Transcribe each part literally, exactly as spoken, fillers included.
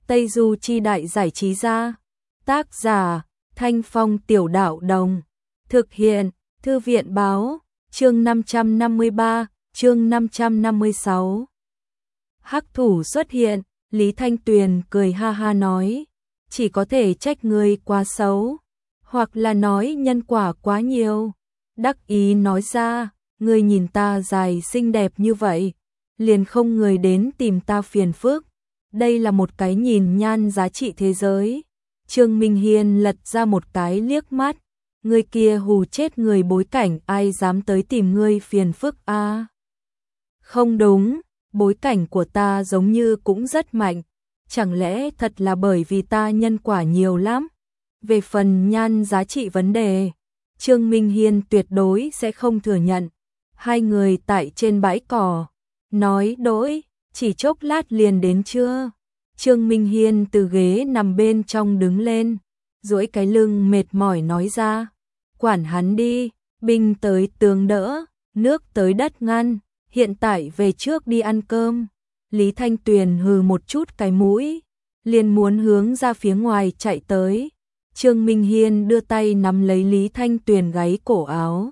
Tây Du Chi Đại Giải Trí Gia. Tác giả Thanh Phong Tiểu Đạo Đồng. Thực hiện Thư viện Báo. Chương năm trăm năm mươi ba, chương năm trăm năm mươi sáu. Hắc thủ xuất hiện, Lý Thanh Tuyền cười ha ha nói, chỉ có thể trách ngươi quá xấu, hoặc là nói nhân quả quá nhiều. Đắc ý nói ra, ngươi nhìn ta dài xinh đẹp như vậy, liền không người đến tìm ta phiền phức. Đây là một cái nhìn nhan giá trị thế giới. Trương Minh Hiên lật ra một cái liếc mắt, người kia hù chết người bối cảnh, ai dám tới tìm ngươi phiền phức a? À? Không đúng, bối cảnh của ta giống như cũng rất mạnh, chẳng lẽ thật là bởi vì ta nhân quả nhiều lắm? Về phần nhan giá trị vấn đề, Trương Minh Hiên tuyệt đối sẽ không thừa nhận. Hai người tại trên bãi cỏ, nói đỗi, chỉ chốc lát liền đến trưa. Trương Minh Hiên từ ghế nằm bên trong đứng lên, duỗi cái lưng mệt mỏi nói ra, quản hắn đi, binh tới tướng đỡ, nước tới đất ngăn, hiện tại về trước đi ăn cơm. Lý Thanh Tuyền hừ một chút cái mũi, liền muốn hướng ra phía ngoài chạy tới. Trương Minh Hiên đưa tay nắm lấy Lý Thanh Tuyền gáy cổ áo,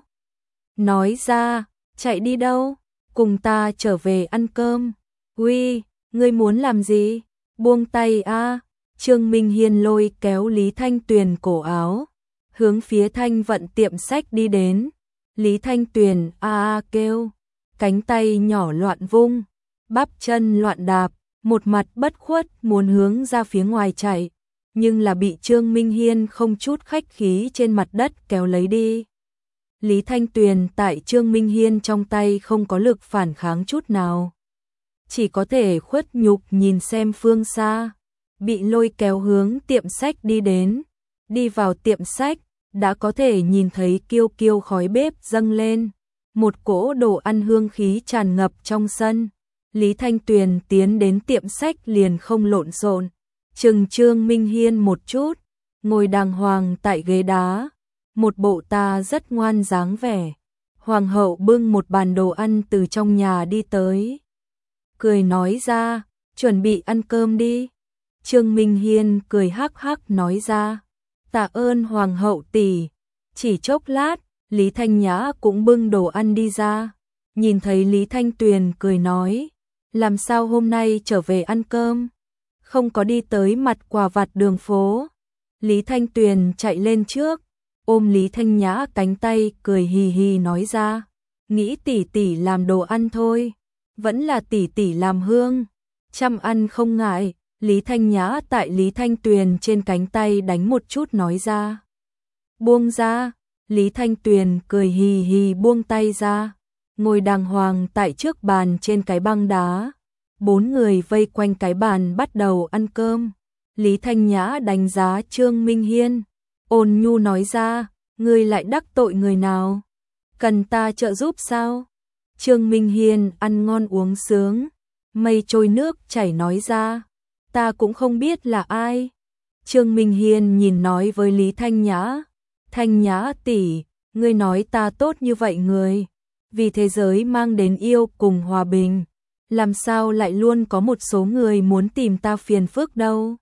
nói ra, chạy đi đâu, cùng ta trở về ăn cơm. Uy, ngươi muốn làm gì? Buông tay a! Trương Minh Hiên lôi kéo Lý Thanh Tuyền cổ áo, hướng phía Thanh Vận tiệm sách đi đến. Lý Thanh Tuyền a a kêu, cánh tay nhỏ loạn vung, bắp chân loạn đạp, một mặt bất khuất muốn hướng ra phía ngoài chạy, nhưng là bị Trương Minh Hiên không chút khách khí trên mặt đất kéo lấy đi. Lý Thanh Tuyền tại Trương Minh Hiên trong tay không có lực phản kháng chút nào, chỉ có thể khuất nhục nhìn xem phương xa, bị lôi kéo hướng tiệm sách đi đến. Đi vào tiệm sách, đã có thể nhìn thấy kiêu kiêu khói bếp dâng lên, một cỗ đồ ăn hương khí tràn ngập trong sân. Lý Thanh Tuyền tiến đến tiệm sách liền không lộn xộn, chừng Trương Minh Hiên một chút, ngồi đàng hoàng tại ghế đá, một bộ ta rất ngoan dáng vẻ. Hoàng hậu bưng một bàn đồ ăn từ trong nhà đi tới, cười nói ra, chuẩn bị ăn cơm đi. Trương Minh Hiên cười hắc hắc nói ra, tạ ơn hoàng hậu tỷ. Chỉ chốc lát, Lý Thanh Nhã cũng bưng đồ ăn đi ra, nhìn thấy Lý Thanh Tuyền cười nói, làm sao hôm nay trở về ăn cơm, không có đi tới mặt quà vặt đường phố. Lý Thanh Tuyền chạy lên trước, ôm Lý Thanh Nhã cánh tay cười hì hì nói ra, nghĩ tỷ tỷ làm đồ ăn thôi, vẫn là tỷ tỷ làm hương, chăm ăn không ngại. Lý Thanh Nhã tại Lý Thanh Tuyền trên cánh tay đánh một chút nói ra, buông ra. Lý Thanh Tuyền cười hì hì buông tay ra, ngồi đàng hoàng tại trước bàn trên cái băng đá. Bốn người vây quanh cái bàn bắt đầu ăn cơm. Lý Thanh Nhã đánh giá Trương Minh Hiên, ôn nhu nói ra, ngươi lại đắc tội người nào? Cần ta trợ giúp sao? Trương Minh Hiên ăn ngon uống sướng, mây trôi nước chảy nói ra, ta cũng không biết là ai. Trương Minh Hiên nhìn nói với Lý Thanh Nhã, Thanh Nhã tỷ, ngươi nói ta tốt như vậy người, vì thế giới mang đến yêu cùng hòa bình, làm sao lại luôn có một số người muốn tìm ta phiền phức đâu?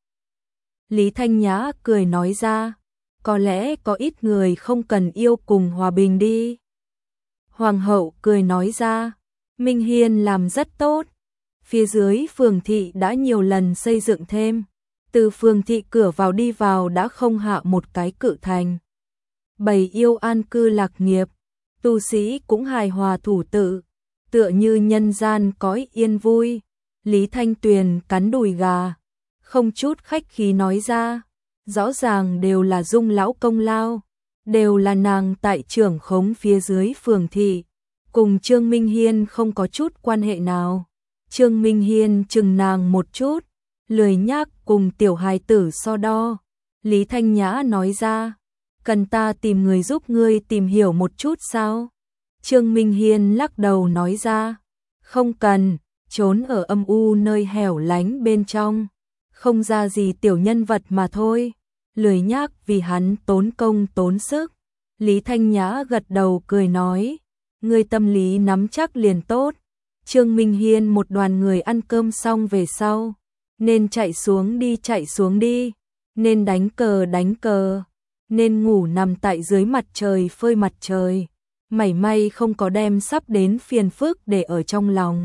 Lý Thanh Nhã cười nói ra, có lẽ có ít người không cần yêu cùng hòa bình đi. Hoàng hậu cười nói ra, Minh Hiên làm rất tốt. Phía dưới phường thị đã nhiều lần xây dựng thêm, từ phường thị cửa vào đi vào đã không hạ một cái cự thành. Bầy yêu an cư lạc nghiệp, tu sĩ cũng hài hòa thủ tự, tựa như nhân gian cõi yên vui. Lý Thanh Tuyền cắn đùi gà, không chút khách khí nói ra, rõ ràng đều là Dung lão công lao, đều là nàng tại trưởng khống phía dưới phường thị, cùng Trương Minh Hiên không có chút quan hệ nào. Trương Minh Hiên chừng nàng một chút, lười nhác cùng tiểu hài tử so đo. Lý Thanh Nhã nói ra, cần ta tìm người giúp ngươi tìm hiểu một chút sao? Trương Minh Hiên lắc đầu nói ra, không cần, trốn ở âm u nơi hẻo lánh bên trong, không ra gì tiểu nhân vật mà thôi, lười nhác vì hắn tốn công tốn sức. Lý Thanh Nhã gật đầu cười nói, ngươi tâm lý nắm chắc liền tốt. Trương Minh Hiên một đoàn người ăn cơm xong về sau, nên chạy xuống đi chạy xuống đi, nên đánh cờ đánh cờ, nên ngủ nằm tại dưới mặt trời phơi mặt trời, mảy may không có đem sắp đến phiền phức để ở trong lòng.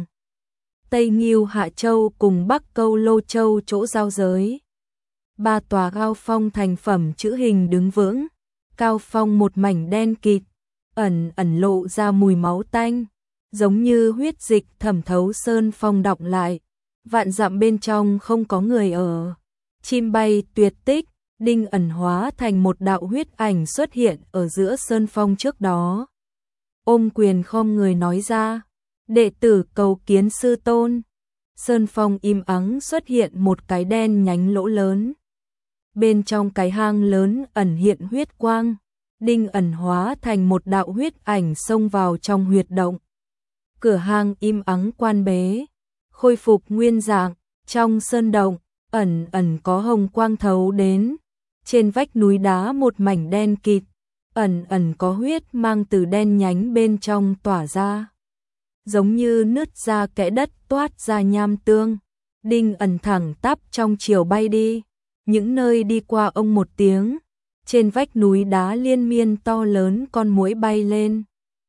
Tây Ngưu Hạ Châu cùng Bắc Câu Lô Châu chỗ giao giới. Ba tòa cao phong thành phẩm chữ hình đứng vững, cao phong một mảnh đen kịt, ẩn ẩn lộ ra mùi máu tanh, giống như huyết dịch thẩm thấu sơn phong đọng lại, vạn dặm bên trong không có người ở. Chim bay tuyệt tích, Đinh Ẩn hóa thành một đạo huyết ảnh xuất hiện ở giữa sơn phong trước đó. Ôm quyền khom người nói ra, đệ tử cầu kiến sư tôn. Sơn phong im ắng xuất hiện một cái đen nhánh lỗ lớn. Bên trong cái hang lớn ẩn hiện huyết quang, Đinh Ẩn hóa thành một đạo huyết ảnh xông vào trong huyệt động. Cửa hang im ắng quan bế, khôi phục nguyên dạng, trong sơn động, ẩn ẩn có hồng quang thấu đến. Trên vách núi đá một mảnh đen kịt, ẩn ẩn có huyết mang từ đen nhánh bên trong tỏa ra. Giống như nứt ra kẽ đất toát ra nham tương. Đinh Ẩn thẳng tắp trong chiều bay đi, những nơi đi qua ông một tiếng. Trên vách núi đá liên miên to lớn con muỗi bay lên,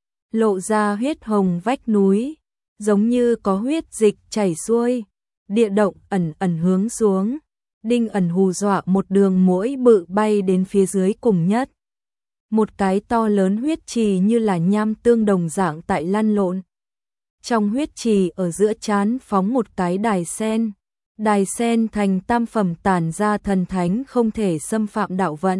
lộ ra huyết hồng vách núi, giống như có huyết dịch chảy xuôi. Địa động ẩn ẩn hướng xuống, Đinh Ẩn hù dọa một đường muỗi bự bay đến phía dưới cùng nhất. Một cái to lớn huyết trì như là nham tương đồng dạng tại lăn lộn. Trong huyết trì ở giữa trán phóng một cái đài sen, đài sen thành tam phẩm tản ra thần thánh không thể xâm phạm đạo vận.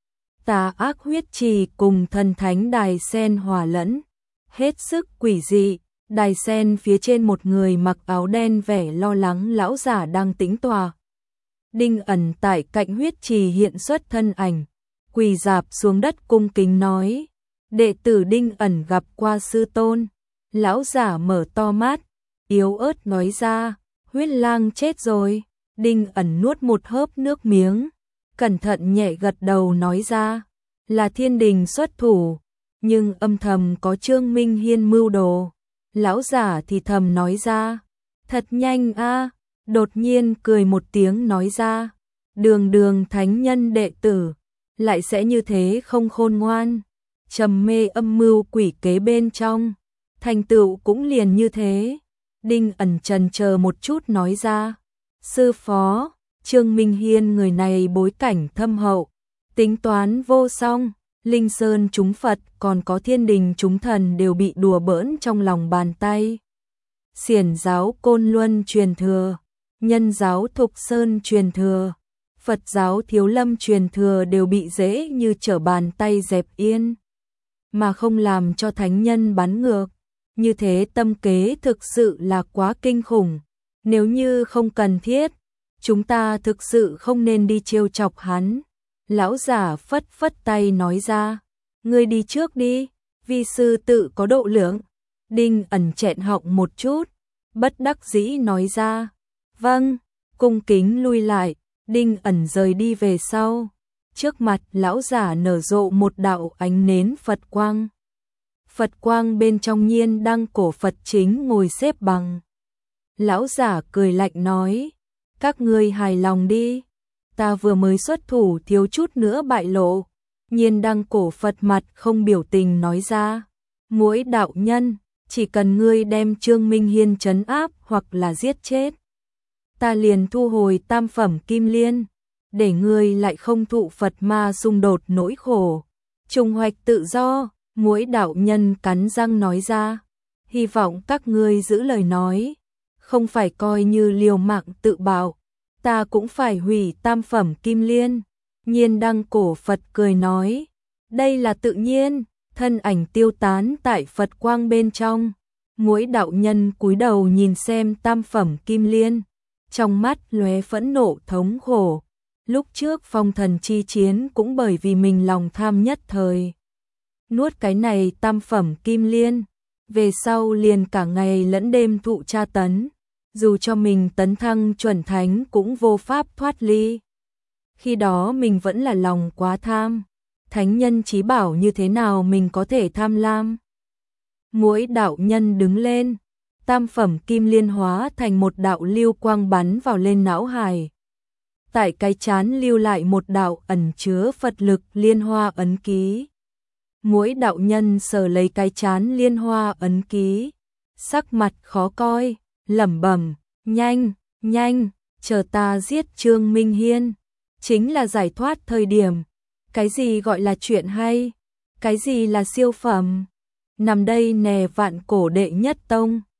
Tà ác huyết trì cùng thần thánh đài sen hòa lẫn, hết sức quỷ dị. Đài sen phía trên một người mặc áo đen vẻ lo lắng lão giả đang tĩnh tọa. Đinh Ẩn tại cạnh huyết trì hiện xuất thân ảnh, quỳ rạp xuống đất cung kính nói, đệ tử Đinh Ẩn gặp qua sư tôn. Lão giả mở to mắt, yếu ớt nói ra, huyết lang chết rồi. Đinh Ẩn nuốt một hớp nước miếng, cẩn thận nhẹ gật đầu nói ra, là thiên đình xuất thủ, nhưng âm thầm có Trương Minh Hiên mưu đồ. Lão giả thì thầm nói ra, thật nhanh a. Đột nhiên cười một tiếng nói ra, đường đường thánh nhân đệ tử, lại sẽ như thế không khôn ngoan, trầm mê âm mưu quỷ kế bên trong, thành tựu cũng liền như thế. Đinh Ẩn chần chờ một chút nói ra, sư phó, Trương Minh Hiên người này bối cảnh thâm hậu, tính toán vô song, Linh Sơn chúng Phật còn có thiên đình chúng thần đều bị đùa bỡn trong lòng bàn tay. Xiển giáo Côn Luân truyền thừa, Nhân giáo Thục Sơn truyền thừa, Phật giáo Thiếu Lâm truyền thừa đều bị dễ như trở bàn tay dẹp yên, mà không làm cho thánh nhân bắn ngược. Như thế tâm kế thực sự là quá kinh khủng. Nếu như không cần thiết, chúng ta thực sự không nên đi trêu chọc hắn. Lão giả phất phất tay nói ra, ngươi đi trước đi, vi sư tự có độ lượng. Đinh Ẩn chẹn họng một chút, bất đắc dĩ nói ra, vâng, cung kính lui lại. Đinh Ẩn rời đi về sau, trước mặt lão giả nở rộ một đạo ánh nến Phật quang. Phật quang bên trong nhiên đăng cổ Phật chính ngồi xếp bằng. Lão giả cười lạnh nói, các ngươi hài lòng đi, ta vừa mới xuất thủ thiếu chút nữa bại lộ. Nhiên đăng cổ Phật mặt không biểu tình nói ra, muỗi đạo nhân, chỉ cần ngươi đem Trương Minh Hiên trấn áp hoặc là giết chết, ta liền thu hồi tam phẩm kim liên, để ngươi lại không thụ Phật ma xung đột nỗi khổ. Trùng hoạch tự do. Muỗi đạo nhân cắn răng nói ra, hy vọng các ngươi giữ lời nói, không phải coi như liều mạng tự bạo, ta cũng phải hủy tam phẩm kim liên. Nhiên đăng cổ Phật cười nói, đây là tự nhiên. Thân ảnh tiêu tán tại Phật quang bên trong. Muỗi đạo nhân cúi đầu nhìn xem tam phẩm kim liên, trong mắt lóe phẫn nộ thống khổ. Lúc trước phong thần chi chiến cũng bởi vì mình lòng tham nhất thời nuốt cái này tam phẩm kim liên, về sau liền cả ngày lẫn đêm thụ tra tấn, dù cho mình tấn thăng chuẩn thánh cũng vô pháp thoát ly. Khi đó mình vẫn là lòng quá tham, thánh nhân chí bảo như thế nào mình có thể tham lam. Muỗi đạo nhân đứng lên, tam phẩm kim liên hóa thành một đạo lưu quang bắn vào lên não hải. Tại cái chán lưu lại một đạo ẩn chứa Phật lực liên hoa ấn ký. Mỗi đạo nhân sờ lấy cái chán liên hoa ấn ký, sắc mặt khó coi, lẩm bẩm, nhanh, nhanh, chờ ta giết Trương Minh Hiên, chính là giải thoát thời điểm. Cái gì gọi là chuyện hay? Cái gì là siêu phẩm? Nằm đây nè vạn cổ đệ nhất tông.